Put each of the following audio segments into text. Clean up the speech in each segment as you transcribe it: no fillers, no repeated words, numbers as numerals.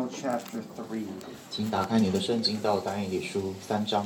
Daniel chapter 3. 请打开你的圣经到但以理书3章。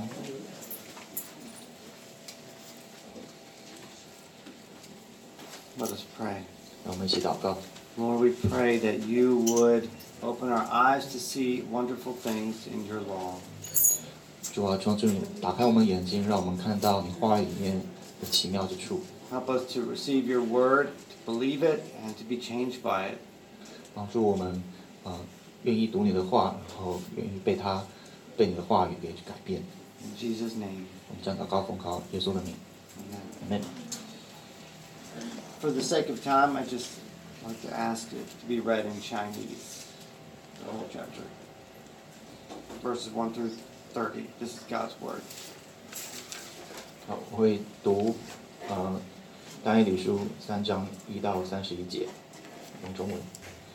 Let us pray. 让我们一起祷告。 Lord, we pray that you would open our eyes to see wonderful things in your law. 主啊，求主你打开我们眼睛，让我们看到你话语里面的奇妙之处， Help us to receive your word, to believe it, and to be changed by it. 帮助我们愿意读你的话，然后愿意被你的话语给改变。 In Jesus' name, 我们这样祷告奉靠耶稣的名 amen. ，Amen。 For the sake of time, I just like to ask it to be read in Chinese, the whole chapter. Verses 1 through 30. This is God's word. 好，我会读但以理书3章1到31节，用中文。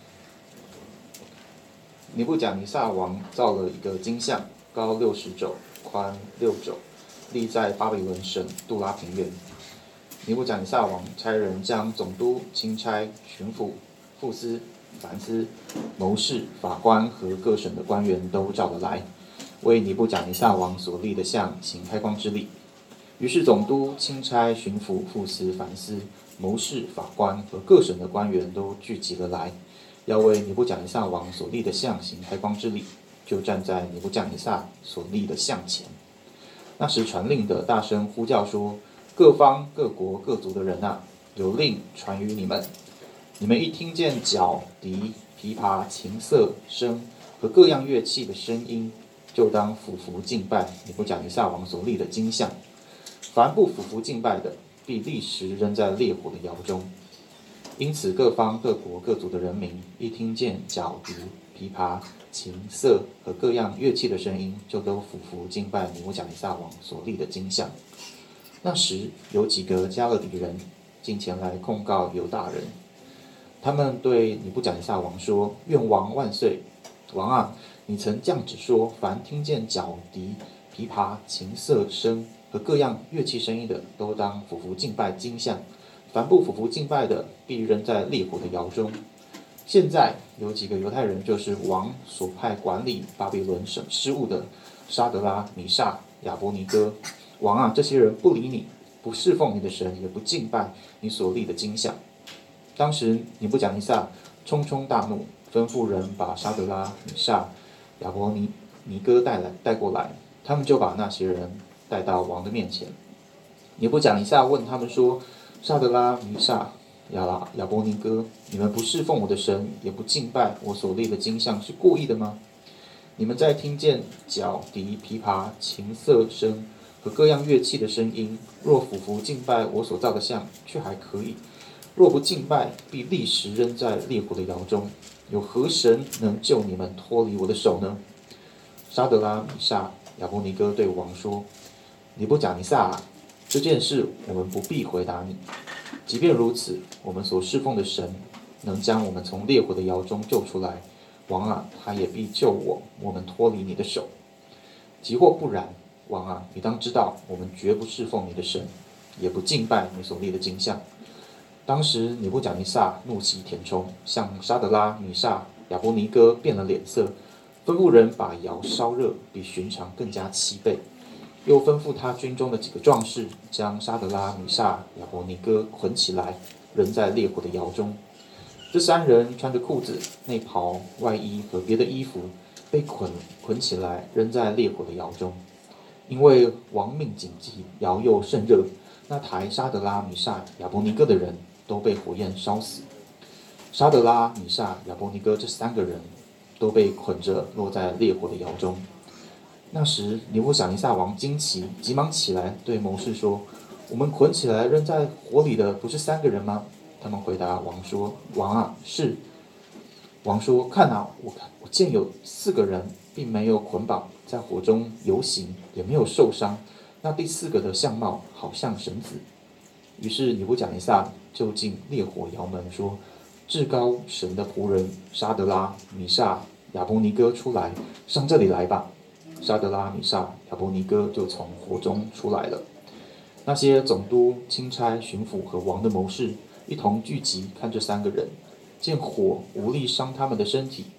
尼布甲尼撒王造了一个金像，高60肘，宽6肘，立在巴比伦省杜拉平原。尼布甲尼撒王差人将总督、钦差、巡抚、副司、凡司、谋士、法官和各省的官员都召了来，为尼布甲尼撒王所立的像行开光之礼。于是总督、钦差、巡抚、副司、凡司、谋士、法官和各省的官员都聚集了来，要为尼布甲尼撒王所立的像行开光之礼，就站在尼布甲尼撒所立的像前。那时传令的大声呼叫说：各方、各国、各族的人啊，有令传于你们，你们一听见角、笛、琵琶、琴瑟、笙和各样乐器的声音，就当俯伏敬拜尼布甲尼撒王所立的金像。凡不俯伏敬拜的，必立时扔在烈火的窑中。因此，各方、各国、各族的人民一听见角、笛、琵琶、琴瑟和各样乐器的声音，就都俯伏敬拜尼布甲尼撒王所立的金像。那时，有几个加勒底人进前来控告犹大人，他们对尼布甲尼撒王说：愿王万岁！王啊，你曾降旨说，凡听见角、笛、琵琶、琴瑟、笙和各样乐器声音的，都当俯伏敬拜金像；凡不俯伏敬拜的，必扔在烈火的窑中。现在有几个犹太人，就是王所派管理巴比伦省事务的沙德拉、米煞、亚伯尼哥。王啊，这些人不理你，不侍奉你的神，也不敬拜你所立的金像。当时尼布甲尼撒冲冲大怒，吩咐人把沙德拉、米煞、亚伯尼哥带过来，他们就把那些人带到王的面前。尼布甲尼撒问他们说：沙德拉、米煞、亚伯尼哥，你们不侍奉我的神，也不敬拜我所立的金像，是故意的吗？你们在听见角、笛、琵琶、琴瑟、笙和各样乐器的声音，若俯伏敬拜我所造的像，却还可以；若不敬拜，必立时扔在烈火的窑中。有何神能救你们脱离我的手呢？沙德拉、米煞、亚伯尼哥对王说：尼布甲尼撒啊，这件事我们不必回答你。即便如此，我们所侍奉的神能将我们从烈火的窑中救出来，王啊，他也必救我们脱离你的手。即或不然，王啊，你当知道，我们绝不侍奉你的神，也不敬拜你所立的金像。当时尼布甲尼撒怒气填充，向沙德拉、米煞、亚伯尼哥变了脸色，吩咐人把窑烧热，比寻常更加7倍。又吩咐他军中的几个壮士，将沙德拉、米煞、亚伯尼哥捆起来，扔在烈火的窑中。这3人穿着裤子、内袍、外衣和别的衣服，被捆起来，扔在烈火的窑中。因为王命紧急，窑又甚热，那抬沙德拉、米煞、亚伯尼哥的人都被火焰烧死。沙德拉、米煞、亚伯尼哥这3个人都被捆着落在烈火的窑中。那时尼布甲尼撒王惊奇，急忙起来对谋士说：我们捆起来扔在火里的不是3个人吗？他们回答王说：王啊，是。王说：看啊，我见有4个人并没有捆绑，在火中游行，也没有受伤。那第4个的相貌好像神子。于是尼布甲尼撒就进烈火窑门说：至高神的仆人沙德拉、米煞、亚伯尼哥出来，上这里来吧。沙德拉、米煞、亚伯尼哥就从火中出来了。那些总督、钦差、巡抚和王的谋士一同聚集，看这3个人，见火无力伤他们的身体，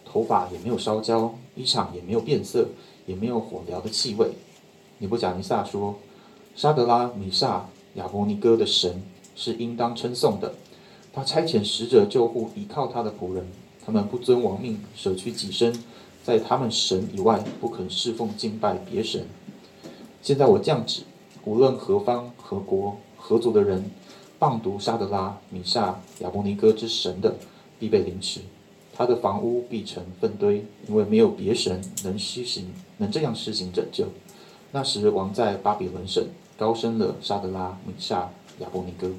头发也没有烧焦，衣裳也没有变色，也没有火燎的气味。尼布甲尼撒说：沙德拉、米煞、亚伯尼哥的神是应当称颂的。他差遣使者救护倚靠他的仆人，他们不遵王命，舍去己身，在他们神以外不肯侍奉敬拜别神。现在我降旨，无论何方、何国、何族的人，谤读沙德拉、米煞、亚伯尼哥之神的，必被凌迟。他的房屋必成粪堆，因为没有别神能这样施行拯救。那时王在巴比伦省高升了沙德拉、米煞、亚伯尼哥。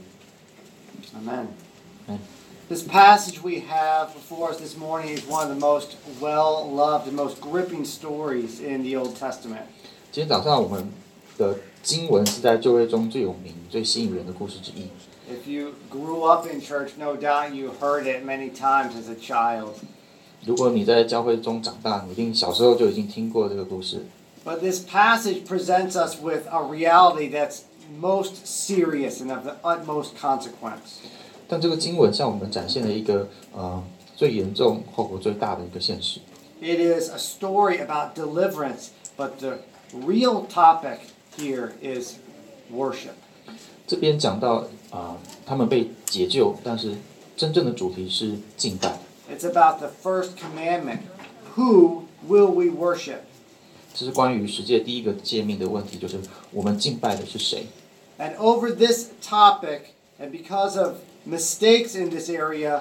Amen. Amen. This passage we have before us this morning is one of the most well-loved and most gripping stories in the Old Testament. 今天早上我们的经文是在旧约中最有名、最吸引人的故事之一。 If you grew up in church, no doubt you heard it many times as a child. 如果你在教会中长大，你一定小时候就已经听过这个故事。 But this passage presents us with a reality that's most serious and of the utmost consequence. 但这个经文向我们展现了一个最严重、后果最大的一个现实。 It is a story about deliverance, but the real topic here is worship. 这边讲到他们被解救，但是真正的主题是敬拜。 It's about the first commandment. Who will we worship? 这是关于十诫第一个诫命的问题，就是我们敬拜的是谁。 And over this topic, and because of mistakes in this area,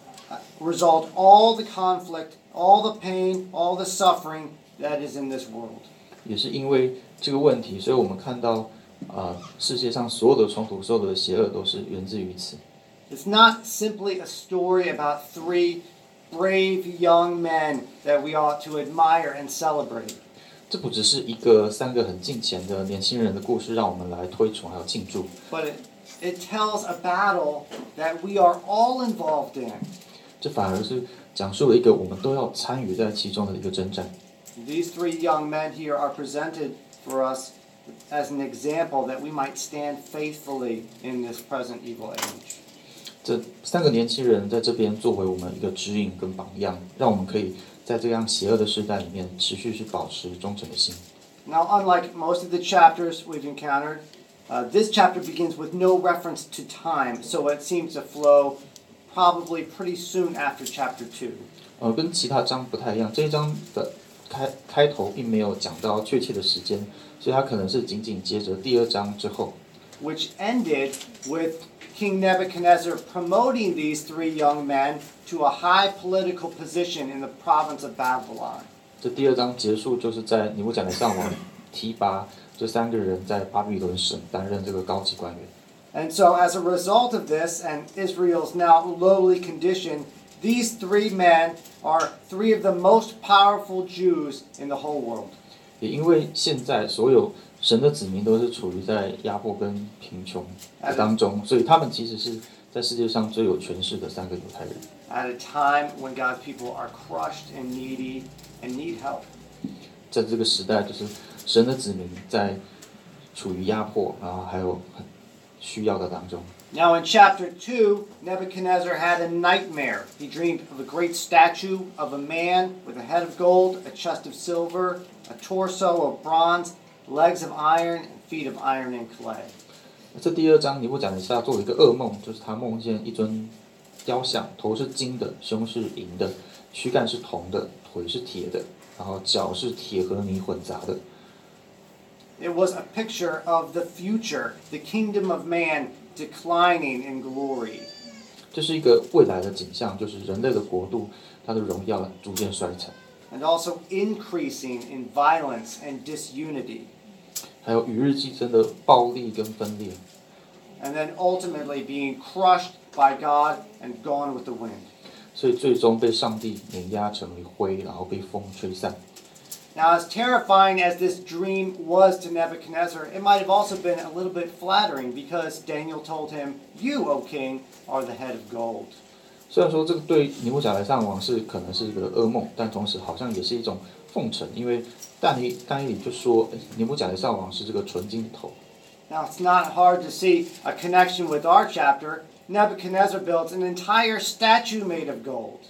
result all the conflict, all the pain, all the suffering that is in this world. 也是因为这个问题，所以我们看到世界上所有的冲突、所有的邪恶都是源自于此。 It's not simply a story about three brave young men that we ought to admire and celebrate. 这不只是一个三个很敬虔的年轻人的故事，让我们来推崇还有庆祝。 But it tells a battle that we are all involved in. 这反而是讲述了一个我们都要参与在其中的一个征战。 These three young men here are presented for us as an example that we might stand faithfully in this present evil age. 这三个年轻人在这边作为我们一个指引跟榜样，让我们可以在这样邪恶的时代里面持续去保持忠诚的心。 Now, unlike most of the chapters we've encountered, this chapter begins with no reference to time, so it seems to flow probably pretty soon after chapter 2. 跟其他章不太一样，这一章的开头并没有讲到确切的时间，所以它可能是紧紧接着第二章之后。 Which ended with King Nebuchadnezzar promoting these three young men to a high political position in the province of Babylon. 这第二章结束就是在尼布甲尼撒王提拔这三个人在巴比伦省担任这个高级官员。 And so as a result of this and Israel's now lowly condition, these three men are three of the most powerful Jews in the whole world. 也因为现在所有神的子民都是处于在压迫跟贫穷的当中，所以他们其实是在世界上最有权势的三个犹太人。 At a time when God's people are crushed and needy and need help. 在这个时代，就是神的子民在处于压迫，然后还有需要的当中。 Now in chapter 2, Nebuchadnezzar had a nightmare. He dreamed of a great statue of a man with a head of gold, a chest of silver, a torso of bronze, legs of iron, and feet of iron and clay. 这第二章尼布甲尼撒做了一个噩梦，就是他梦见一尊雕像，头是金的，胸是银的，躯干是铜的，腿是铁的，然后脚是铁和泥混杂的。 It was a picture of the future, the kingdom of man declining in glory. 这是一个未来的景象，就是人类的国度，它的荣耀逐渐衰残， And also increasing in violence and disunity. 还有与日俱增的暴力跟分裂， And then ultimately being crushed by God and gone with the wind. 所以最终被上帝碾压成为灰，然后被风吹散。 Now, as terrifying as this dream was to Nebuchadnezzar, it might have also been a little bit flattering because Daniel told him, "You, O king, are the head of gold." 虽然说这个对尼布甲尼撒王是可能是一个噩梦，但同时好像也是一种奉承，因为但以理就说尼布甲尼撒王是这个纯金的头。 Now, it's not hard to see a connection with our chapter. Nebuchadnezzar built an entire statue made of gold.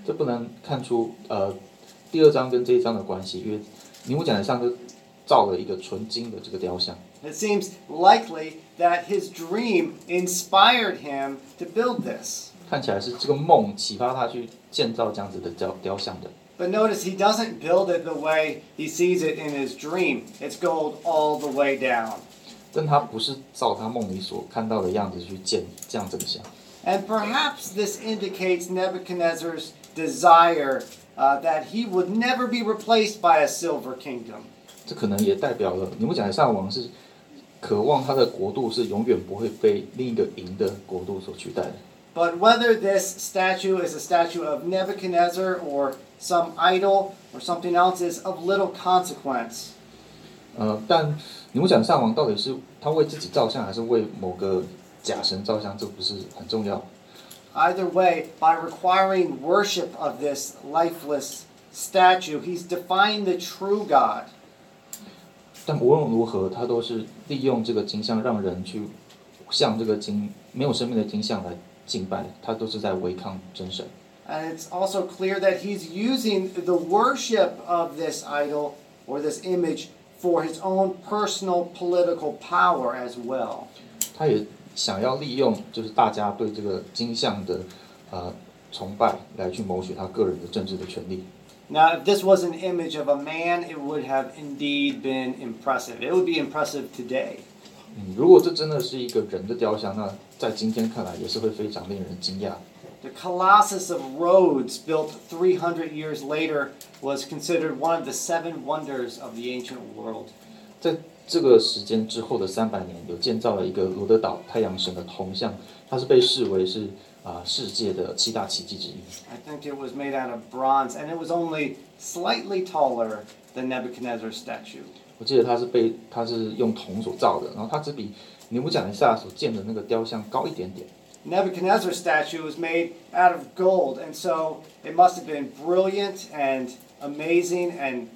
这不难看出第2章跟这一章的关系，因为尼布甲尼撒就造了一个纯金的这个雕像。 It seems likely that his dream inspired him to build this. 看起来是这个梦启发他去建造这样子的雕像的。 But notice he doesn't build it the way he sees it in his dream. It's gold all the way down. 但他不是照他梦里所看到的样子去建这样子的像。 And perhaps this indicates Nebuchadnezzar's desire that he would never be replaced by a silver kingdom. 这可能也代表了尼布甲尼撒王是渴望他的国度是永远不会被另一个银的国度所取代的。 But whether this statue is a statue of Nebuchadnezzar or some idol or something else is of little consequence. 但尼布甲尼撒王到底是他为自己造像，还是为某个假神造像，这不是很重要。 Either way, by requiring worship of this lifeless statue, he's defying the true God. 但无论如何，他都是利用这个金像，让人去向这个没有生命的金像来敬拜，他都是在违抗真神。 And it's also clear that he's using the worship of this idol or this image for his own personal political power as well. 他也想要利用就是大家对这个金像的崇拜来去谋取他个人的政治的权利。 Now, if this was an image of a man, it would have indeed been impressive. It would be impressive today. 如果这真的是一个人的雕像，那在今天看来也是会非常令人惊讶。 The Colossus of Rhodes, built 300 years later, was considered one of the 7 wonders of the ancient world. 在这个时间之后的300年，有建造了一个罗德岛太阳神的铜像，它是被视为是世界的7大奇迹之一。 I think it was made out of bronze, and it was only slightly taller than Nebuchadnezzar's statue. 我记得它是用铜所造的，然后它只比尼布甲尼撒所建的那个雕像高一点点。 Nebuchadnezzar's statue was made out of gold, and so it must have been brilliant and amazing and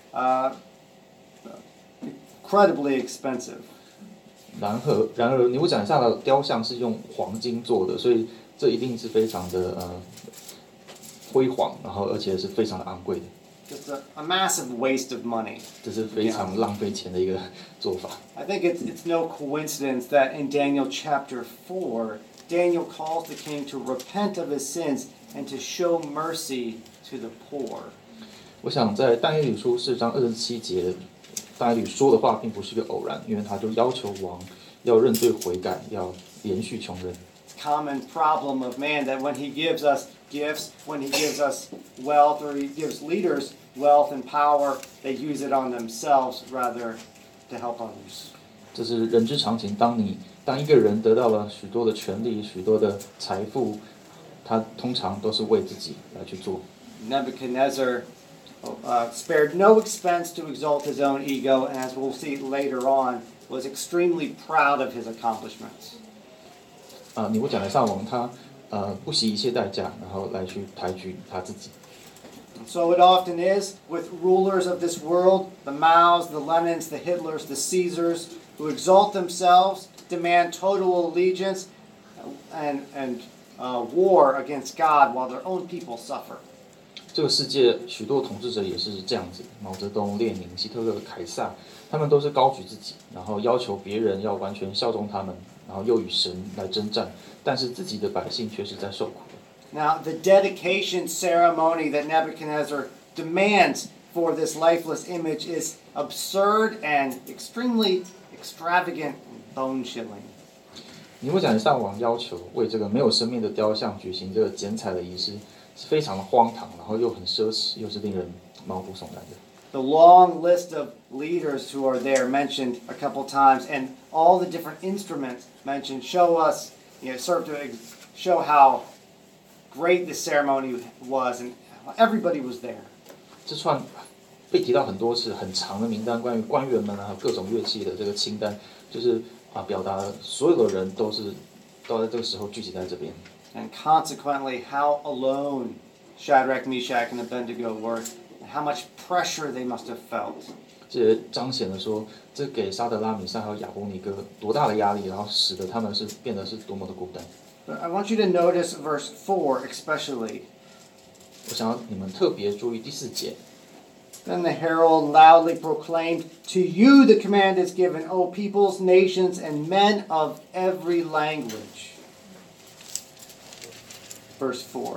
incredibly expensive. 然而尼布甲尼撒的雕像是用黄金做的，所以这一定是非常的辉煌，然后而且是非常的昂贵的。 Just a massive waste of money. 这是非常浪费钱的一个做法。 I think it's no coincidence that in Daniel chapter 4, Daniel calls the king to repent of his sins and to show mercy to the poor. 我想在但以理书4章27节，但以理说的话并不是一个偶然，因为他就要求王要认罪悔改，要连续穷人。 Common problem of man that when he gives us gifts, when he gives us wealth, or he gives leaders wealth and power, they use it on themselves rather to help others. 这是人之常情。当一个人得到了许多的权利、许多的财富，他通常都是为自己来去做。 Nebuchadnezzar spared no expense to exalt his own ego, and as we'll see later on, was extremely proud of his accomplishments. 尼布甲尼撒王他不惜一切代价，然后来去抬举他自己。 So it often is with rulers of this world, the Maos, the Lenins, the Hitlers, the Caesars, who exalt themselves, demand total allegiance, and war against God while their own people suffer. 这个世界许多统治者也是这样子，毛泽东、列宁、希特勒、凯撒，他们都是高举自己，然后要求别人要完全效忠他们，然后又与神来征战，但是自己的百姓却是在受苦的。 Now, the dedication ceremony that Nebuchadnezzar demands for this lifeless image is absurd and extremely extravagant and bone-chilling. 尼布甲尼撒王要求为这个没有生命的雕像举行这个剪彩的仪式，是非常的荒唐，然后又很奢侈，又是令人毛骨悚然的。 The long list of leaders who are there mentioned a couple times, and all the different instruments mentioned show us, serve to show how great this ceremony was, and everybody was there. 这串被提到很多次，很长的名单，关于官员们还有各种乐器的这个清单，就是表达了所有的人都在这个时候聚集在这边。 And consequently, how alone Shadrach, Meshach, and Abednego were, and how much pressure they must have felt. 这也彰显了说，这给沙德拉、米沙还有亚伯尼哥多大的压力，然后使得他们变得是多么的孤单。 But I want you to notice verse 4 especially. 我想要你们特别注意第4节。 Then the herald loudly proclaimed, "To you the command is given, O peoples, nations, and men of every language." Verse 4.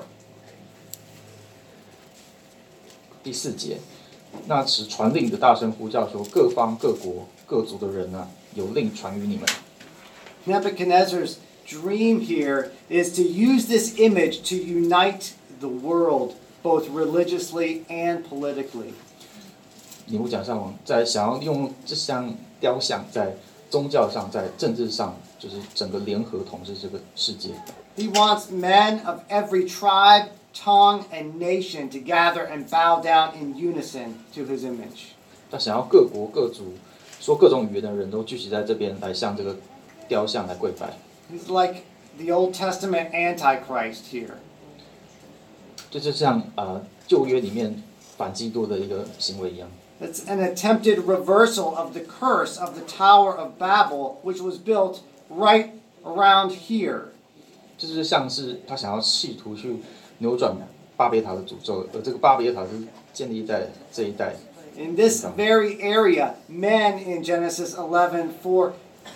第4节，那时传令的大声呼叫说：各方各国各族的人啊，有令传于你们。 Nebuchadnezzar's dream here is to use this image to unite the world, both religiously and politically. 尼布甲尼撒王想要用这项雕像在宗教上、在政治上，就是整个联合统治这个世界。 He wants men of every tribe, tongue, and nation to gather and bow down in unison to his image. 他想要各国各族说各种语言的人都聚集在这边，来向这个雕像来跪拜。 He's like the Old Testament Antichrist here. 就像旧约里面反基督的一个行为一样。 It's an attempted reversal of the curse of the Tower of Babel, which was built right around here. 就是像是他想要企图去扭转巴别塔的诅咒，而这个巴别塔是建立在这一带。 In this very area, men in Genesis 11 for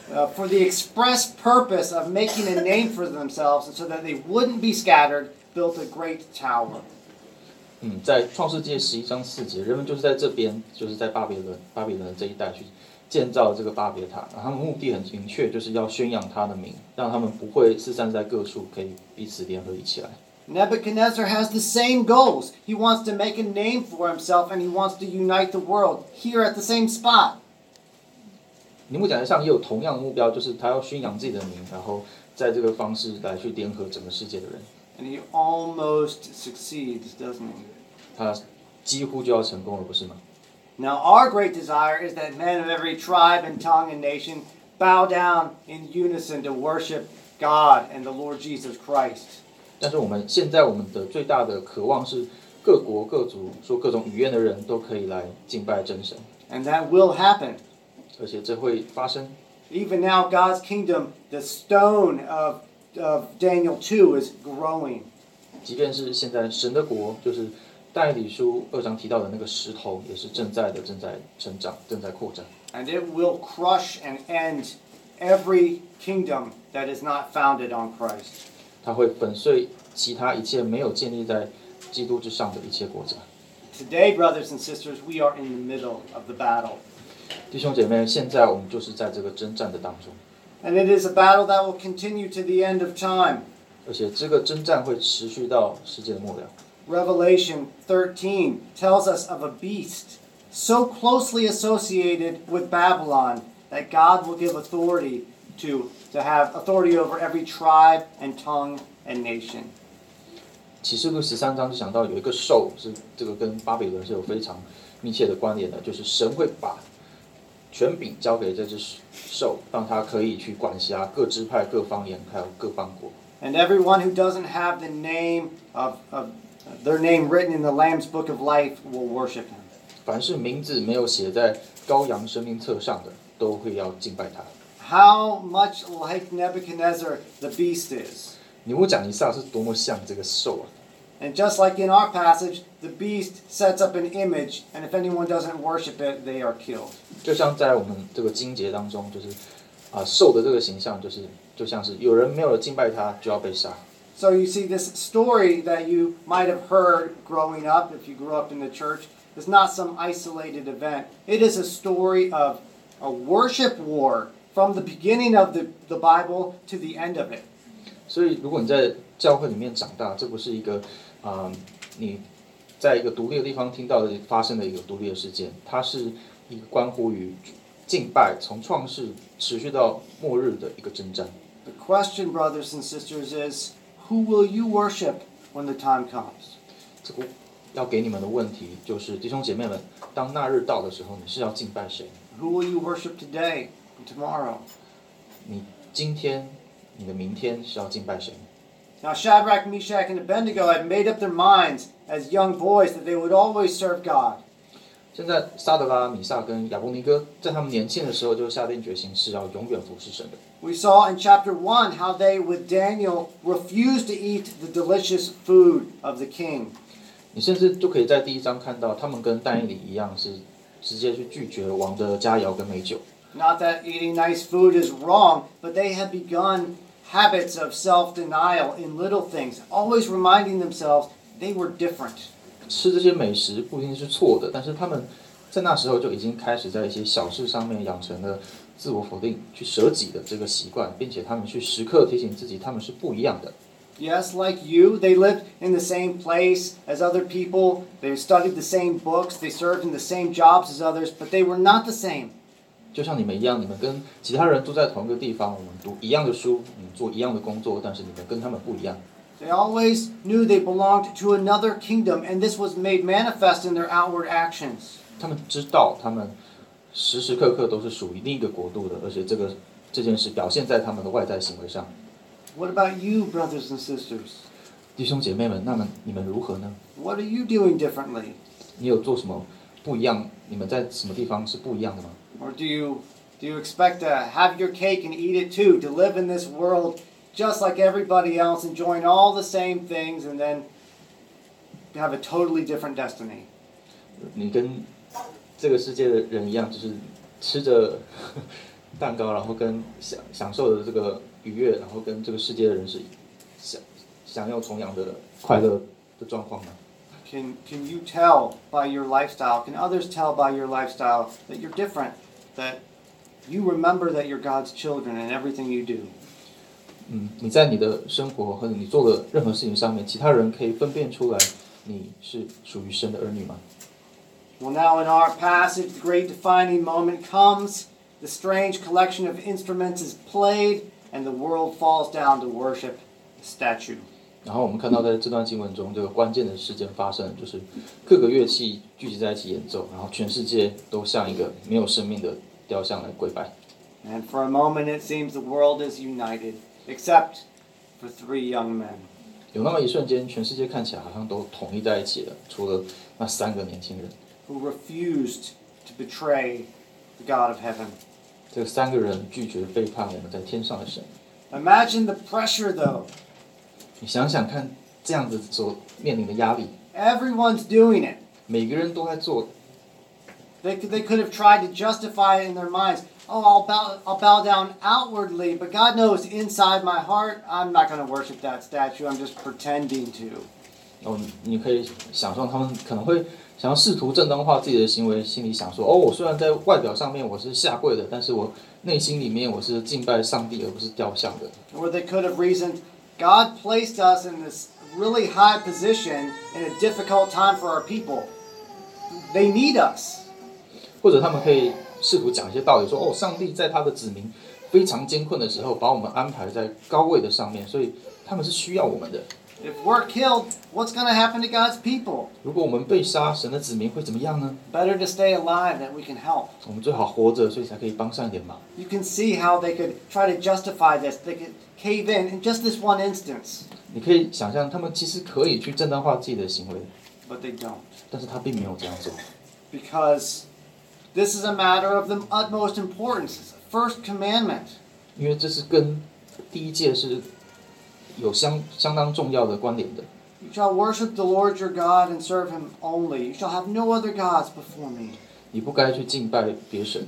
the express purpose of making a name for themselves and so that they wouldn't be scattered, built a great tower. 在创世纪11章4节，人们就是在这边，就是在巴比伦这一带去建造这个巴别塔，他们目的很明确，就是要宣扬他的名，让他们不会四散在各处，可以彼此联合起来。 Nebuchadnezzar has the same goals. He wants to make a name for himself and he wants to unite the world here at the same spot. 尼布甲尼撒也有同样的目标，就是他要宣扬自己的名，然后在这个方式来去联合整个世界的人。 And he almost succeeds, doesn't he? 他几乎就要成功了，不是吗？ Now our great desire is that men of every tribe and tongue and nation bow down in unison to worship God and the Lord Jesus Christ. 但是现在我们的最大的渴望是各国各族说各种语言的人都可以来敬拜真神。 And that will happen. 而且这会发生。 Even now, God's kingdom, the stone of Daniel 2 is growing. 即便是现在神的国，就是但以理书2章提到的那个石头，也是正在成长，正在扩展。 And it will crush and end every kingdom that is not founded on Christ. 它会粉碎其他一切没有建立在基督之上的一切国家。 Today, brothers and sisters, we are in the middle of the battle. 弟兄姐妹，现在我们就是在这个征战的当中。 And it is a battle that will continue to the end of time. 而且这个征战会持续到世界的末了。 Revelation 13 tells us of a beast so closely associated with Babylon that God will give authority to have authority over every tribe and tongue and nation. 启示录13章就讲到有一个兽，是这个跟巴比伦是有非常密切的关联的，就是神会把权柄交给这只兽，让它可以去管辖各支派、各方言，还有各邦国。 And everyone who doesn't have the name of their name written in the Lamb's Book of Life will worship him. 凡是名字没有写在羔羊生命册上的，都会要敬拜他。 How much like Nebuchadnezzar the beast is. 尼布甲尼撒是多么像这个兽啊！ And just like in our passage, the beast sets up an image, and if anyone doesn't worship it, they are killed. 就像在我们这个经节当中，就是兽的这个形象，就像是有人没有敬拜他，就要被杀。 So you see, this story that you might have heard growing up, if you grew up in the church, is not some isolated event. It is a story of a worship war from the beginning of the Bible to the end of it. 所以，如果你在教会里面长大，这不是一个你在一个独立的地方听到的发生的一个独立的事件，它是一个关乎于敬拜从创世持续到末日的一个征战。 The question, brothers and sisters, is who will you worship when the time comes? 这个要给你们的问题就是，弟兄姐妹们，当那日到的时候，你是要敬拜谁？ Who will you worship today and tomorrow? 你今天、你的明天是要敬拜谁？ Now Shadrach, Meshach, and Abednego had made up their minds as young boys that they would always serve God. 现在撒德拉、米撒跟亚伯尼哥在他们年轻的时候就下定决心是要永远服侍神的。 We saw in chapter 1 how they, with Daniel, refused to eat the delicious food of the king. 你甚至就可以在第1章看到，他们跟但以理一样，是直接去拒绝王的佳肴跟美酒。 Not that eating nice food is wrong, but they had begun habits of self-denial in little things, always reminding themselves they were different. 吃这些美食不一定是错的，但是他们在那时候就已经开始在一些小事上面养成了自我否定、去舍己的这个习惯，并且他们去时刻提醒自己他们是不一样的。 Yes, like you, they lived in the same place as other people, they studied the same books, they served in the same jobs as others, but they were not the same. 就像你们一样，你们跟其他人住在同一个地方，我们读一样的书，你们做一样的工作，但是你们跟他们不一样。 They always knew they belonged to another kingdom, and this was made manifest in their outward actions. 他们知道，他们时时刻刻都是属于另一个国度的，而且这件事表现在他们的外在行为上。 What about you, brothers and sisters? 弟兄姐妹们，那么你们如何呢？ What are you doing differently? 你有做什么不一样？你们在什么地方是不一样的吗？ Or do you expect to have your cake and eat it too, to live in this world just like everybody else, enjoying all the same things, and then have a totally different destiny? 你跟这个世界的人一样，就是吃着蛋糕，然后跟享受的这个愉悦，然后跟这个世界的人是享有同样的快乐的状况吗？ Can you tell by your lifestyle? Can others tell by your lifestyle that you're different? That you remember that you're God's children in everything you do? 你在你的生活和你做的任何事情上面，其他人可以分辨出来你是属于神的儿女吗？ Well, now in our passage, the great defining moment comes. The strange collection of instruments is played, and the world falls down to worship the statue. 然后我们看到在这段经文中，这个关键的事件发生，就是各个乐器聚集在一起演奏，然后全世界都像一个没有生命的雕像来跪拜。 And for a moment, it seems the world is united, except for 3 young men. 有那么一瞬间，全世界看起来好像都统一在一起了，除了那3个年轻人。 Who refused to betray the God of heaven. 这3个人拒绝背叛我们在天上的神。 Imagine the pressure, though. 你想想看，这样子所面临的压力， Everyone's doing it. 每个人都在做。 They could have tried to justify it in their minds. Oh, I'll bow down outwardly, but God knows inside my heart, I'm not going to worship that statue. I'm just pretending to. 你可以想象他们可能会想要试图正当化自己的行为，心里想说：我虽然在外表上面我是下跪的，但是我内心里面我是敬拜上帝，而不是雕像的。 Or they could have reasoned, God placed us in this really high position in a difficult time for our people. They need us. 或者他们可以试图讲一些道理，说：上帝在他的子民非常艰困的时候，把我们安排在高位的上面，所以他们是需要我们的。 If we're killed, what's going to happen to God's people? 如果我们被杀，神的子民会怎么样呢？ Better to stay alive that we can help. 我们最好活着，所以才可以帮上一点忙。 You can see how they could try to justify this. They could cave in just this one instance. 你可以想象，他们其实可以去正当化自己的行为， But they don't. 但是他并没有这样做。 Because this is a matter of the utmost importance. It's the first commandment. 因为这是跟第一诫是有相当重要的关联的。 You shall worship the Lord your God and serve him only. You shall have no other gods before me. 你不该去敬拜别神。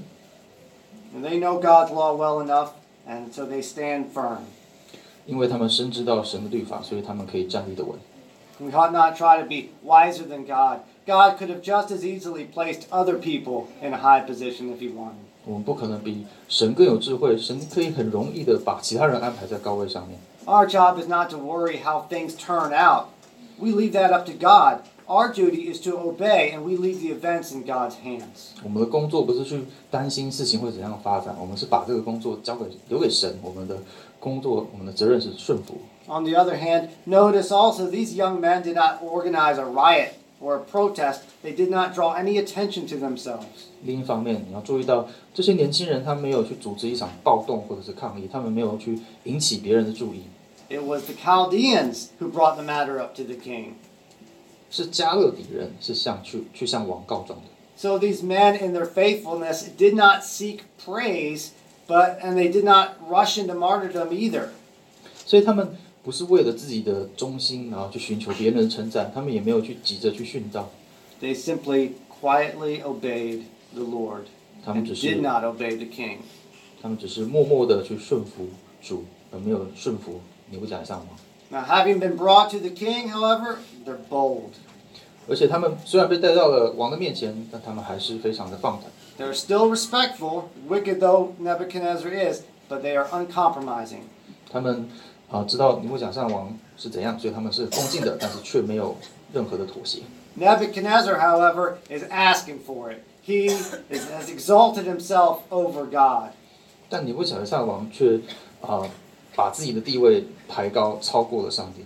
And they know God's law well enough, and so they stand firm. 因为他们深知道神的律法，所以他们可以站立得稳。 We ought not try to be wiser than God. God could have just as easily placed other people in a high position if he wanted. 我们不可能比神更有智慧，神可以很容易的把其他人安排在高位上面。 Our job is not to worry how things turn out. We leave that up to God. Our duty is to obey, and we leave the events in God's hands. 我们的工作不是去担心事情会怎样发展，我们是把这个工作留给神。我们的工作，我们的责任是顺服。 On the other hand, notice also these young men did not organize a riot or a protest. They did not draw any attention to themselves. 另一方面，你要注意到这些年轻人，他没有去组织一场暴动或者是抗议，他们没有去引起别人的注意。 It was the Chaldeans who brought the matter up to the king. 是加勒底人是去向王告状的。 So these men in their faithfulness did not seek praise, and they did not rush into martyrdom either. 所以他们不是为了自己的忠心，然后去寻求别人的称赞，他们也没有去急着去殉道， They simply quietly obeyed the Lord 他们 and 只是 did not obey the king. 默默的去顺服主，而没有顺服尼布甲尼撒王。 Now, having been brought to the king, however, they're bold. 而且他们虽然被带到了王的面前，但他们还是非常的放胆。 They're still respectful, wicked though Nebuchadnezzar is, but they are uncompromising. 他们知道尼布甲尼撒王是怎样，所以他们是恭敬的，但是却没有任何的妥协。 Nebuchadnezzar, however, is asking for it. He has exalted himself over God. 但尼布甲尼撒王却把自己的地位抬高，超过了上帝。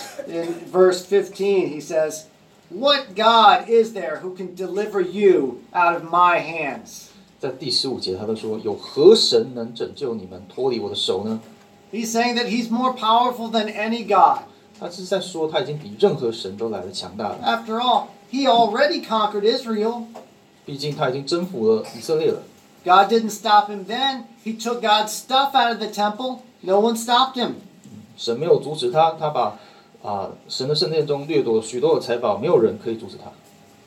In verse 15, he says, "What God is there who can deliver you out of my hands?" 在第15节，他都说：“有何神能拯救你们脱离我的手呢？” He's saying that he's more powerful than any God. 他是在说他已经比任何神都来得强大了。 After all, he already conquered Israel. 毕竟他已经征服了以色列了。 God didn't stop him then. He took God's stuff out of the temple. No one stopped him. 神没有阻止他，他把神的圣殿中掠夺许多的财宝，没有人可以阻止他。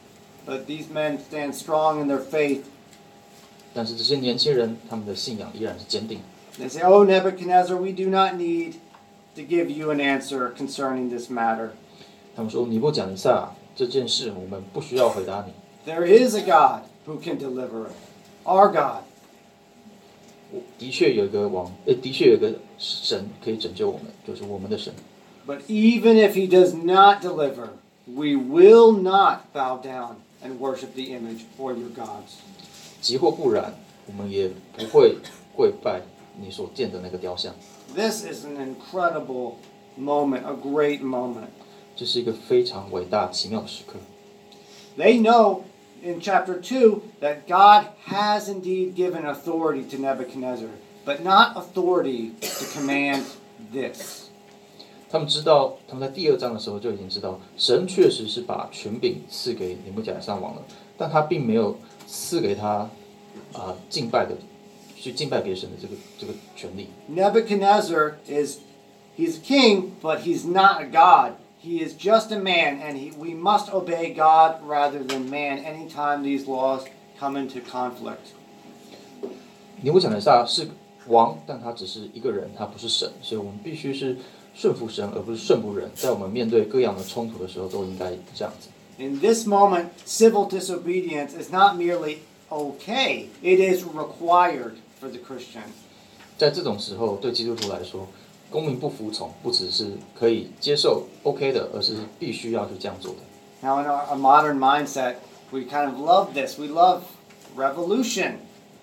But these men stand strong in their faith. 但是这些年轻人，他们的信仰依然是坚定。 They say, "Oh, Nebuchadnezzar, we do not need to give you an answer concerning this matter. 他们说：“尼布甲尼撒，这件事我们不需要回答你。 There is a God who can deliver us. Our God." 的确有一个的确有一个神可以拯救我们，就是我们的神。 But even if he does not deliver, we will not bow down and worship the image or your gods. 即或不然，我们也不会跪拜你所见的那个雕像。 This is an incredible moment, a great moment. 这是一个非常伟大、奇妙的时刻。 They know in chapter 2 that God has indeed given authority to Nebuchadnezzar, but not authority to command this. 他们知道，他们在第2章的时候就已经知道，神确实是把权柄赐给尼布甲尼撒王了，但他并没有赐给他敬拜别神的这个权利。 Nebuchadnezzar he's a king, but he's not a god. He is just a man, and we must obey God rather than man anytime these laws come into conflict. 尼布甲尼撒是王，但他只是一个人，他不是神，所以我们必须是顺服神，而不是顺服人。在我们面对各样的冲突的时候，都应该这样子。 In this moment, civil disobedience is not merely okay, it is required for the Christian. 在这种时候，对基督徒来说，公民不服从不只是可以接受 OK 的，而是必须要去这样做的。 Now, in our modern mindset, we kind of love this. We love revolution.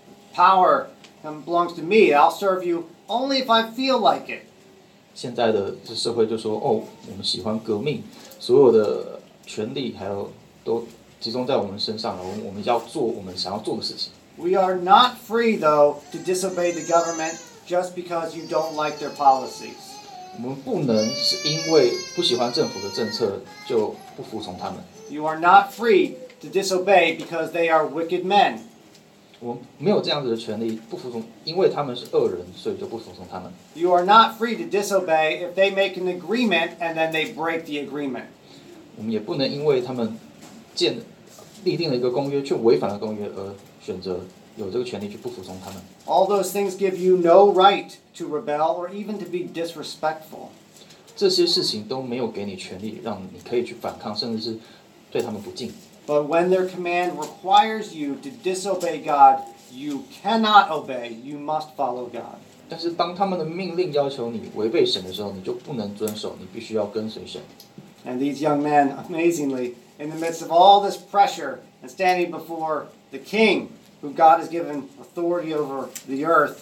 Power belongs to me. I'll serve you only if I feel like it. 现在的这社会就说，我们喜欢革命，所有的权利还有都集中在我们身上了，我们要做我们想要做的事情。 We are not free, though, to disobey the government just because you don't like their policies. 我们不能是因为不喜欢政府的政策就不服从他们。 You are not free to disobey because they are wicked men. 我们没有这样子的权利，不服从，因为他们是恶人，所以就不服从他们。 You are not free to disobey if they make an agreement and then they break the agreement. 我们也不能因为他们立定了一个公约，却违反了公约，而选择有这个权利去不服从他们。 All those things give you no right to rebel or even to be disrespectful. 这些事情都没有给你权利，让你可以去反抗，甚至是对他们不敬。 But when their command requires you to disobey God, you cannot obey. You must follow God. 但是当他们的命令要求你违背神的时候，你就不能遵守，你必须要跟随神。 And these young men, amazingly, in the midst of all this pressure and standing before the king, who God has given authority over the earth,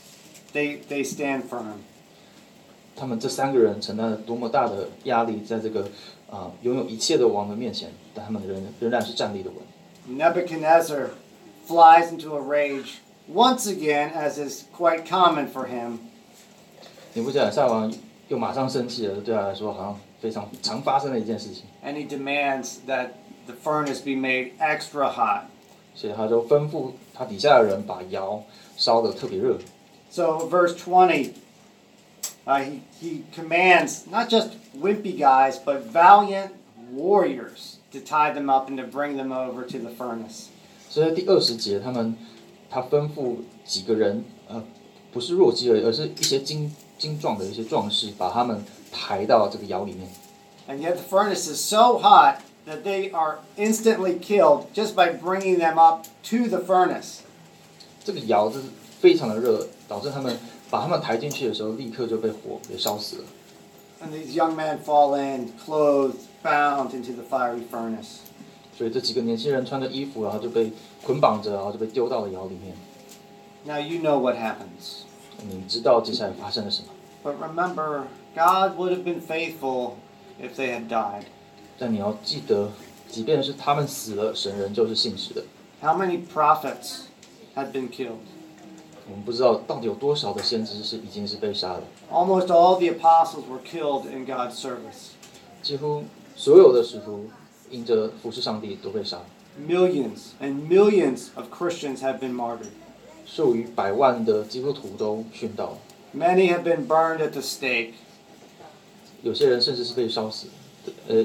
they stand firm. 他们这3个人承担了多么大的压力，在这个拥有一切的王的面前，但他们仍然是站立的稳。 Nebuchadnezzar flies into a rage once again, as is quite common for him. 尼布甲尼撒王又马上生气了，对他来说好像非常常发生的一件事情， And he demands that the furnace be made extra hot. 所以他就吩咐他底下的人把窑烧得特别热。 So, verse 20, he commands not just wimpy guys, but valiant warriors to tie them up and to bring them over to the furnace. 所以在第20节，他吩咐几个人，不是弱鸡而已，而是一些精壮的一些壮士，把他们抬到这个窑里面。 And yet the furnace is so hot that they are instantly killed just by bringing them up to the furnace. 这个窑是非常的热，导致把他们抬进去的时候，立刻就被火给烧死了。 And these young men fall in, clothed, bound into the fiery furnace. 所以这几个年轻人穿着衣服，然后就被捆绑着，然后就被丢到了窑里面。 Now you know what happens. 你知道接下来发生了什么？ But remember, God would have been faithful if they had died. 但你要记得，即便是他们死了，神仍旧是信实的。 How many prophets had been killed? 我们不知道到底有多少的先知已经是被杀了。 Almost all the apostles were killed in God's service. 几乎所有的使徒因着服侍上帝都被杀。 Millions and millions of Christians have been martyred. 数以百万的基督徒都殉道了。 Many have been burned at the stake. 有些人甚至是被烧死。 They've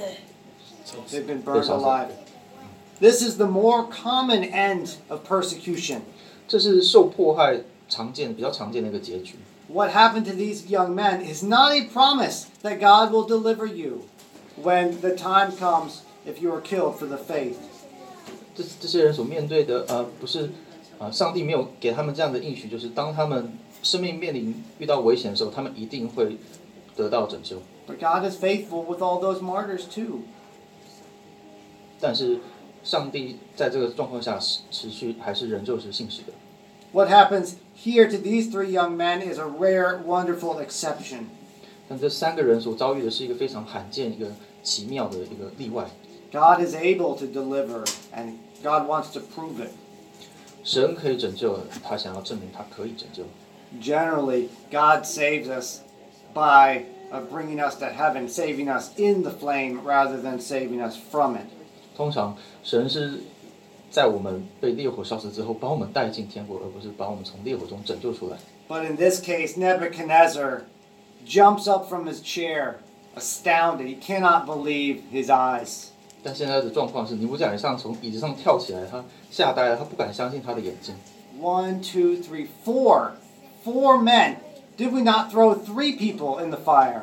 been burned alive. This is the more common end of persecution. 这是受迫害比较常见的一个结局。 What happened to these young men is not a promise that God will deliver you when the time comes if you are killed for the faith. 这些人所面对的，不是，上帝没有给他们这样的应许，就是当他们生命遇到危险的时候，他们一定会得到拯救。 But God is faithful with all those martyrs too. 但是上帝在这个状况下持续还是仍旧是信实的。 What happens here to these three young men is a rare, wonderful exception. 但这3个人所遭遇的是一个非常罕见、一个奇妙的一个例外。 God is able to deliver, and God wants to prove it. 神可以拯救，他想要证明他可以拯救。 Generally, God saves us by bringing us to heaven, saving us in the flame rather than saving us from it. 通常神是在我们被烈火烧死之后，把我们带进天国，而不是把我们从烈火中拯救出来。 But in this case, Nebuchadnezzar jumps up from his chair, astounded. He cannot believe his eyes. 但现在的状况是，尼布甲尼撒从椅子上跳起来，他吓呆了，他不敢相信他的眼睛。 1, 2, 3, 4. 4 men. Did we not throw 3 people in the fire?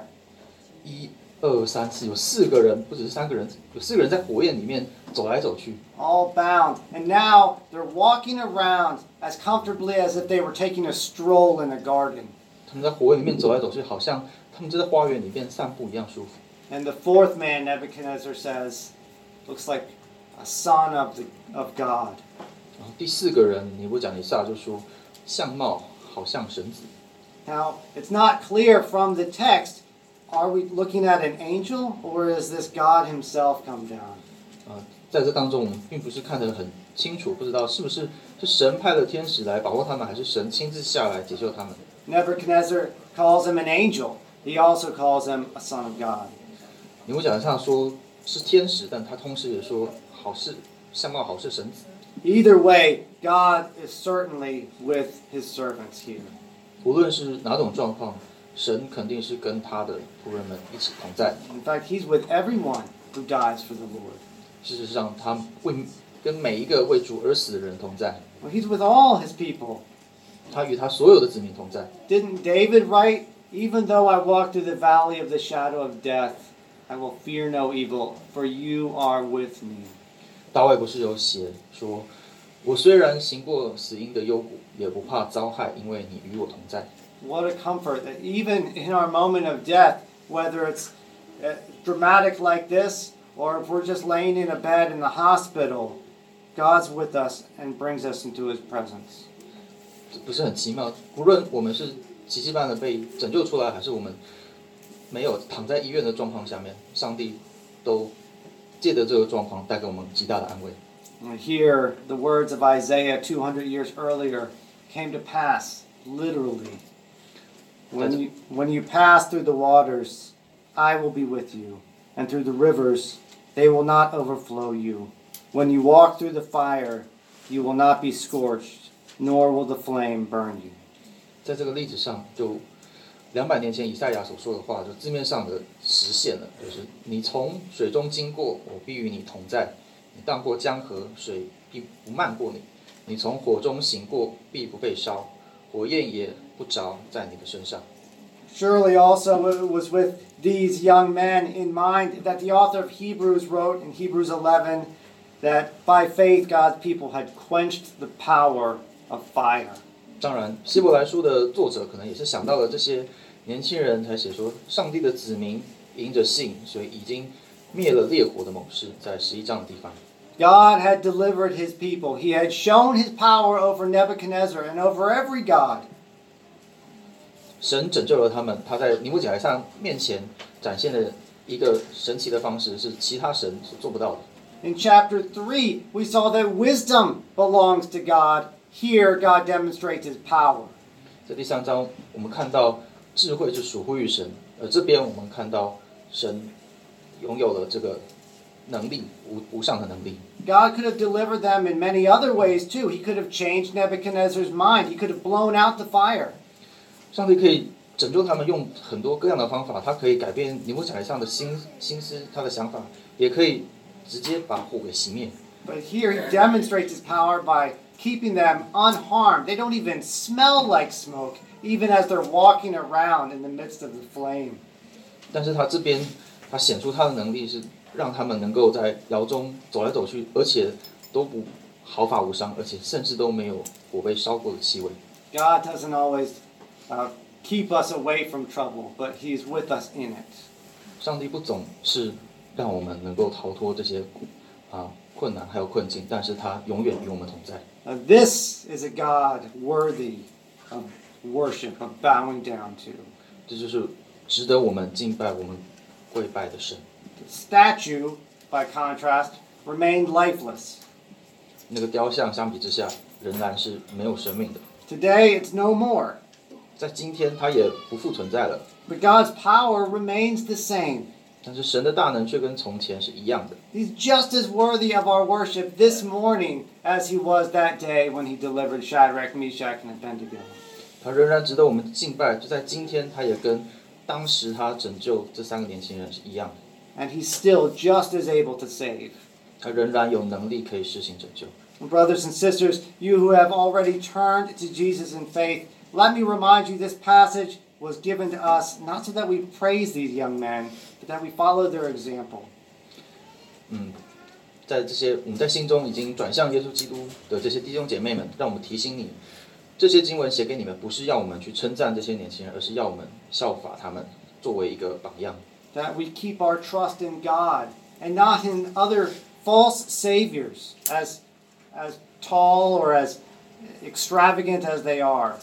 1、2、3、4，有4个人，不只是3个人，有4个人在火焰里面走来走去。 All bound. And now they're walking around as comfortably as if they were taking a stroll in a garden. 他们在火焰里面走来走去，好像他们就在花园里面散步一样舒服。 And the 4th man, Nebuchadnezzar says, looks like a son of God. 然后第4个人尼布甲尼撒就说，相貌好像神子。 Now, it's not clear from the text, are we looking at an angel or is this God himself come down? 在这当中我们并不是看得很清楚，不知道是不是神派了天使来保护他们，还是神亲自下来解救他们。 Nebuchadnezzar calls him an angel. He also calls him a son of God. 尼布甲尼撒说是天使，但他同时也说相貌好是神子。 Either way, God is certainly with his servants here. 无论是哪种状况，神肯定是跟他的仆人们一起同在。 In fact, he's with everyone who dies for the Lord. 事实上，他跟每一个为主而死的人同在。 Well, he's with all his people. 他与他所有的子民同在。 Didn't David write, "Even though I walk through the valley of the shadow of death, I will fear no evil, for you are with me." 大卫不是有写说，我虽然行过死荫的幽谷，也不怕遭害，因为你与我同在。 What a comfort that even in our moment of death, whether it's dramatic like this, or if we're just laying in a bed in the hospital, God's with us and brings us into his presence. 不是很奇妙？无论我们是奇迹般的被拯救出来，还是我们没有躺在医院的状况下面，上帝都借着这个状况带给我们极大的安慰。 And here, the words of Isaiah 200 years earlier came to pass, literally. When you pass through the waters, I will be with you, and through the rivers, they will not overflow you. When you walk through the fire, you will not be scorched, nor will the flame burn you. 在这个例子上，就 200年前以赛亚所说的话，就字面上的实现了，就是你从水中经过，我必与你同在；你荡过江河，水必不漫过你；你从火中行过，必不被烧，火焰也不着在你的身上。 Surely also it was with these young men in mind that the author of Hebrews wrote in Hebrews 11 that by faith God's people had quenched the power of fire. 当然，希伯来书的作者可能也是想到了这些年轻人，才写说，上帝的子民因着信，所以已经灭了烈火的猛士，在11章的地方。 God had delivered his people. He had shown his power over Nebuchadnezzar and over every god. 神拯救了他们，他在尼布甲尼撒面前展现了一个神奇的方式，是其他神所做不到的。 In chapter 3, we saw that wisdom belongs to God. Here, God demonstrates his power. 在第3章，我们看到智慧是属乎于神，而这边我们看到神拥有了这个能力，无上的能力。 God could have delivered them in many other ways too. He could have changed Nebuchadnezzar's mind. He could have blown out the fire. 上帝可以拯救他们，用很多各样的方法，他可以改变尼布甲尼撒的心思，他的想法，也可以直接把火给熄灭。 But here he demonstrates his power by keeping them unharmed. They don't even smell like smoke, even as they're walking around in the midst of the flame. 但是他这边，他显出他的能力是让他们能够在窑中走来走去，而且都不毫发无伤，而且甚至都没有火被烧过的气味。 God doesn't always keep us away from trouble, but he's with us in it. 上帝不总是让我们能够逃脱这些困难还有困境，但是他永远与我们同在。 This is a God worthy of worship, of bowing down to. 这就是值得我们敬拜、我们跪拜的神。 The statue, by contrast, remained lifeless. 那个雕像相比之下，仍然是没有生命的。 Today, it's no more. 在今天，它也不复存在了。 But God's power remains the same. 但是神的大能却跟从前是一样的。 He's just as worthy of our worship this morning as he was that day when he delivered Shadrach, Meshach, and Abednego. 他仍然值得我们敬拜，就在今天，他也跟当时他拯救这3个年轻人是一样的。 And he's still just as able to save. 他仍然有能力可以施行拯救。 Brothers and sisters, you who have already turned to Jesus in faith, let me remind you this passage was given to us not so that we praise these young men, but that we follow their example. 在这些我们在心中已经转向耶稣基督的这些弟兄姐妹们，让我们提醒你，这些经文写给你们，不是要我们去称赞这些年轻人，而是要我们效法他们，作为一个榜样。 That we keep our trust in God and not in other false saviors, as tall or as extravagant as they are.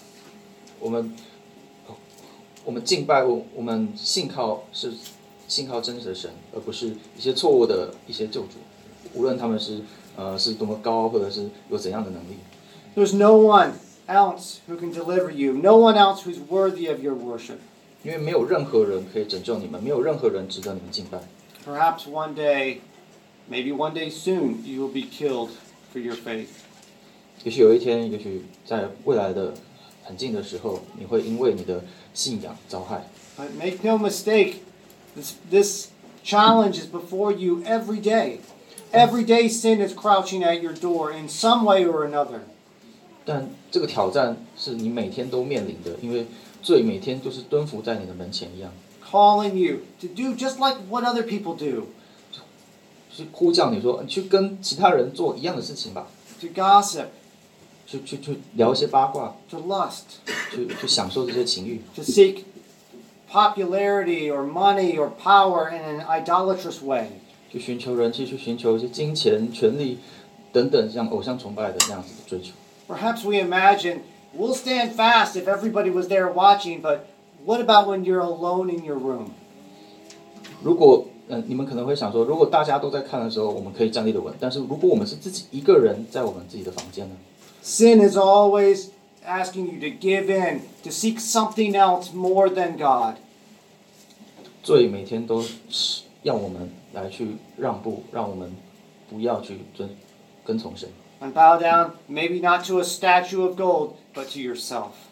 我们敬拜，我们信靠真实的神，而不是一些错误的一些救主，无论他们是多么高，或者是有怎样的能力。 There's no one else who can deliver you, no one else who's worthy of your worship. 因为没有任何人可以拯救你们，没有任何人值得你们敬拜。 Perhaps one day, maybe one day soon, you will be killed for your faith. 也许有一天，也许在未来的很近的时候，你会因为你的信仰遭害。 But make no mistake, this challenge is before you every day. Every day sin is crouching at your door in some way or another. 但这个挑战是你每天都面临的，因为罪每天就是蹲伏在你的门前一样。 Calling you to do just like what other people do. 是呼叫你说，你去跟其他人做一样的事情吧。 To gossip. 去聊一些八卦。 To lust. 去享受这些情欲。 To seek popularity or money or power in an idolatrous way. 去寻求人气，去寻求一些金钱、权力等等，像偶像崇拜的那样子的追求。 Perhaps we imagine we'll stand fast if everybody was there watching, but what about when you're alone in your room? 如果你们可能会想说，如果大家都在看的时候，我们可以站立得稳。但是如果我们是自己一个人在我们自己的房间呢？ Sin is always asking you to give in, to seek something else more than God. 罪每天都要我们来去让步，让我们不要去跟从神。 And bow down, maybe not to a statue of gold, but to yourself.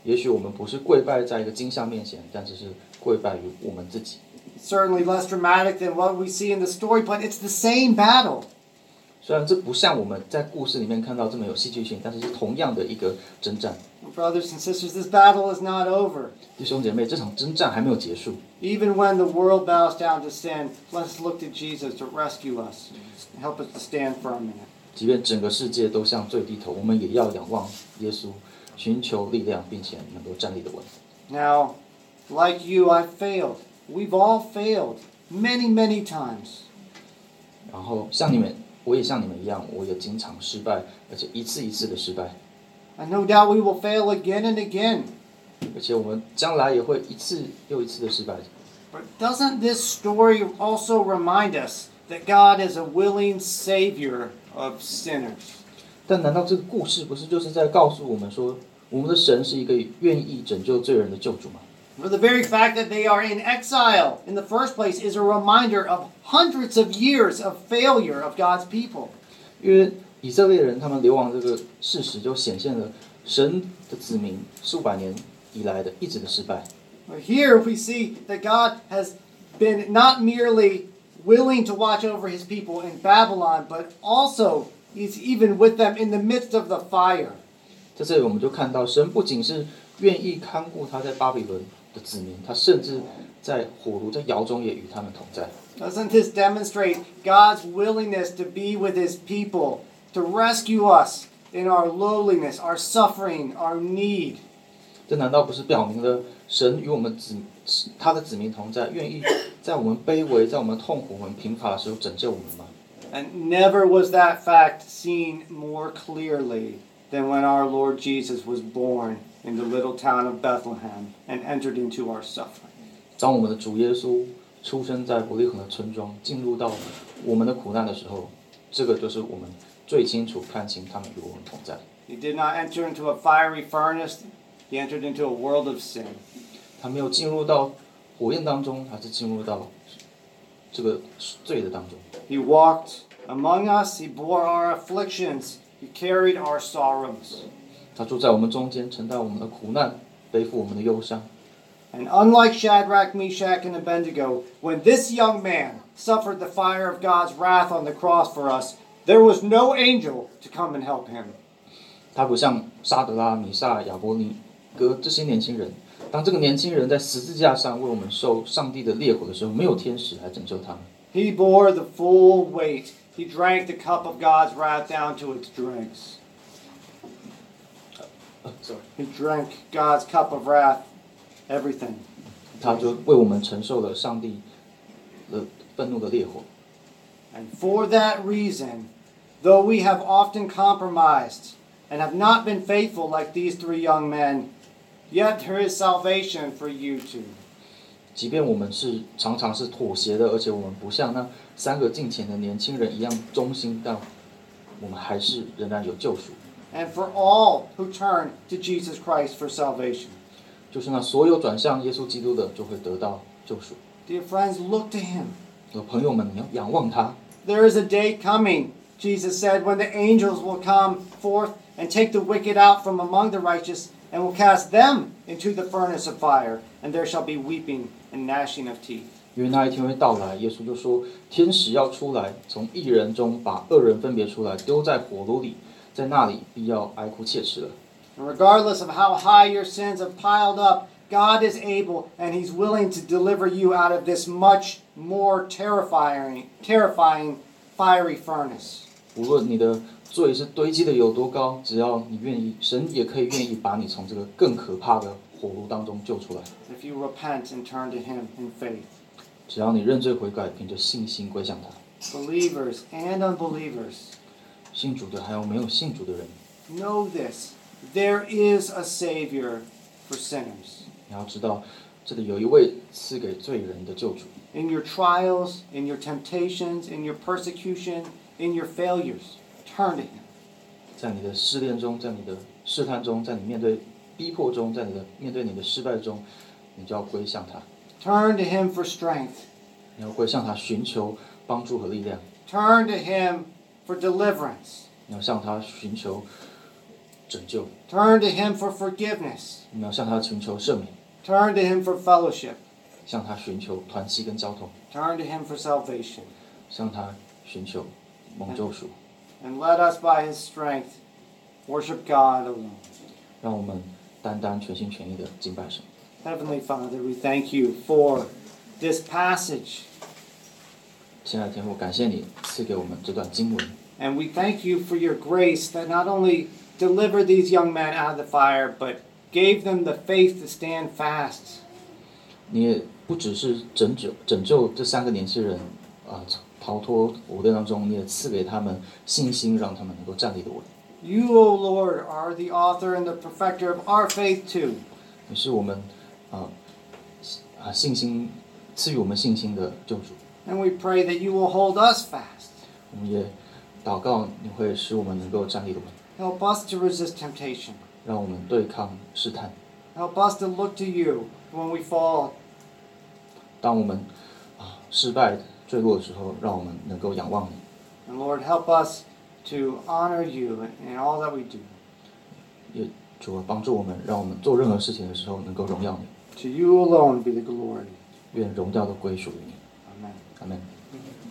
也许我们不是跪拜在一个金像面前，但只是跪拜于我们自己。 Certainly less dramatic than what we see in the story, but it's the same battle. 虽然这不像我们在故事里面看到这么有戏剧性，但是是同样的一个征战。 Brothers and sisters, this battle is not over. 弟兄姐妹，这场征战还没有结束。 Even when the world bows down to sin, let's look to Jesus to rescue us, help us to stand firm in it. 即便整个世界都向罪低头，我们也要仰望耶稣，寻求力量，并且能够站立得稳。 Now, like you, I've failed. We've all failed many, many times. 然后像你们，我也像你们一样，我也经常失败，而且一次一次的失败。 And no doubt we will fail again and again. 而且我们将来也会一次又一次的失败。 But doesn't this story also remind us that God is a willing Savior of sinners? 但难道这个故事不是就是在告诉我们说，我们的神是一个愿意拯救罪人的救主吗？ For the very fact that they are in exile in the first place is a reminder of hundreds of years of failure of God's people. 因为以色列人他们流亡这个事实，就显现了神的子民数百年以来的一直的失败。 But here we see that God has been not merely willing to watch over his people in Babylon, but also he's even with them in the midst of the fire. 在这里我们就看到，神不仅是愿意看顾他在巴比伦的子民，他甚至在火炉在窑中也与他们同在。 Doesn't this demonstrate God's willingness to be with his people, to rescue us in our lowliness, our suffering, our need? 这难道不是表明了神与我们他的子民同在，愿意在我们卑微、在我们痛苦、我们贫乏的时候拯救我们吗？ And never was that fact seen more clearly than when our Lord Jesus was born in the little town of Bethlehem and entered into our suffering. 当我们的主耶稣出生在伯利恒的村庄，进入到我们的苦难的时候，这个就是我们最清楚看清他们与我们同在。 He did not enter into a fiery furnace. He entered into a world of sin. 他没有进入到火焰当中，还是进入到这个罪的当中。 He walked among us. He bore our afflictions. He carried our sorrows. 他住在我们中间，承担我们的苦难，背负我们的忧伤。 And unlike Shadrach, Meshach, and Abednego, when this young man suffered the fire of God's wrath on the cross for us, there was no angel to come and help him. 他不像沙德拉、米撒、亚伯尼哥这些年轻人，当这个年轻人在十字架上为我们受上帝的烈火的时候，没有天使来拯救他们。 He bore the full weight. He drank the cup of God's wrath down to its dregs. He drank God's cup of wrath, everything. 他就为我们承受了上帝的愤怒的烈火。 And for that reason, though we have often compromised and have not been faithful like these three young men, yet there is salvation for you too. 即便我们是常常是妥协的，而且我们不像那三个敬虔的年轻人一样忠心，但我们还是仍然有救赎。 And for all who turn to Jesus Christ for salvation. 就是那所有转向耶稣基督的，就会得到救赎。 Dear friends, look to him. 朋友们，你要仰望他。 There is a day coming, Jesus said, when the angels will come forth and take the wicked out from among the righteous and will cast them into the furnace of fire, and there shall be weeping and gnashing of teeth. 因为那一天会到来，耶稣就说，天使要出来，从义人中把恶人分别出来，丢在火炉里，在那里必要哀哭切齿了。 And regardless of how high your sins have piled up, God is able and he's willing to deliver you out of this much more terrifying fiery furnace. 无论你的罪是堆积的有多高，只要你愿意，神也可以愿意把你从这个更可怕的火炉当中救出来。 If you repent and turn to him in faith. 只要你认罪悔改，凭着信心归向他。 Believers and unbelievers. 信主的还有没有信主的人， Know this. There is a Savior for sinners. 你要知道，这里有一位赐给罪人的救主。 In your trials, in your temptations, in your persecution, in your failures, turn to him. 在你的试炼中，在你的试探中，在你面对逼迫中，在面对你的失败中，你就要归向他。 Turn to him for strength. 你要归向他，寻求帮助和力量。 Turn to him for deliverance. 你要向他寻求拯救， Turn to Him for forgiveness. 我们要向他寻求赦免， Turn to Him for fellowship. 向他寻求团契跟交通， Turn to Him for salvation. 向他寻求蒙救赎， And let us, by His strength, worship God alone. 让我们单单全心全意的敬拜神。 Heavenly Father, we thank you for this passage. 亲爱的天父，感谢你赐给我们这段经文， And we thank you for your grace that not only delivered these young men out of the fire, but gave them the faith to stand fast. 你也不只是拯救这3个年轻人逃脱火堆当中，你也赐给他们信心，让他们能够站立得稳。 You, O Lord, are the author and the perfecter of our faith too. 你是我们信心赐予我们信心的救主。 And we pray that you will hold us fast. 我们也祷告你会使我们能够站立得稳， Help us to resist temptation. 让我们对抗试探。 Help us to look to you when we fall. 当我们失败坠落的时候，让我们能够仰望你。 And Lord, help us to honor you in all that we do. 也主帮助我们，让我们做任何事情的时候能够荣耀你。 To you alone be the glory. 愿荣耀都归属于你。 Amen. 阿门。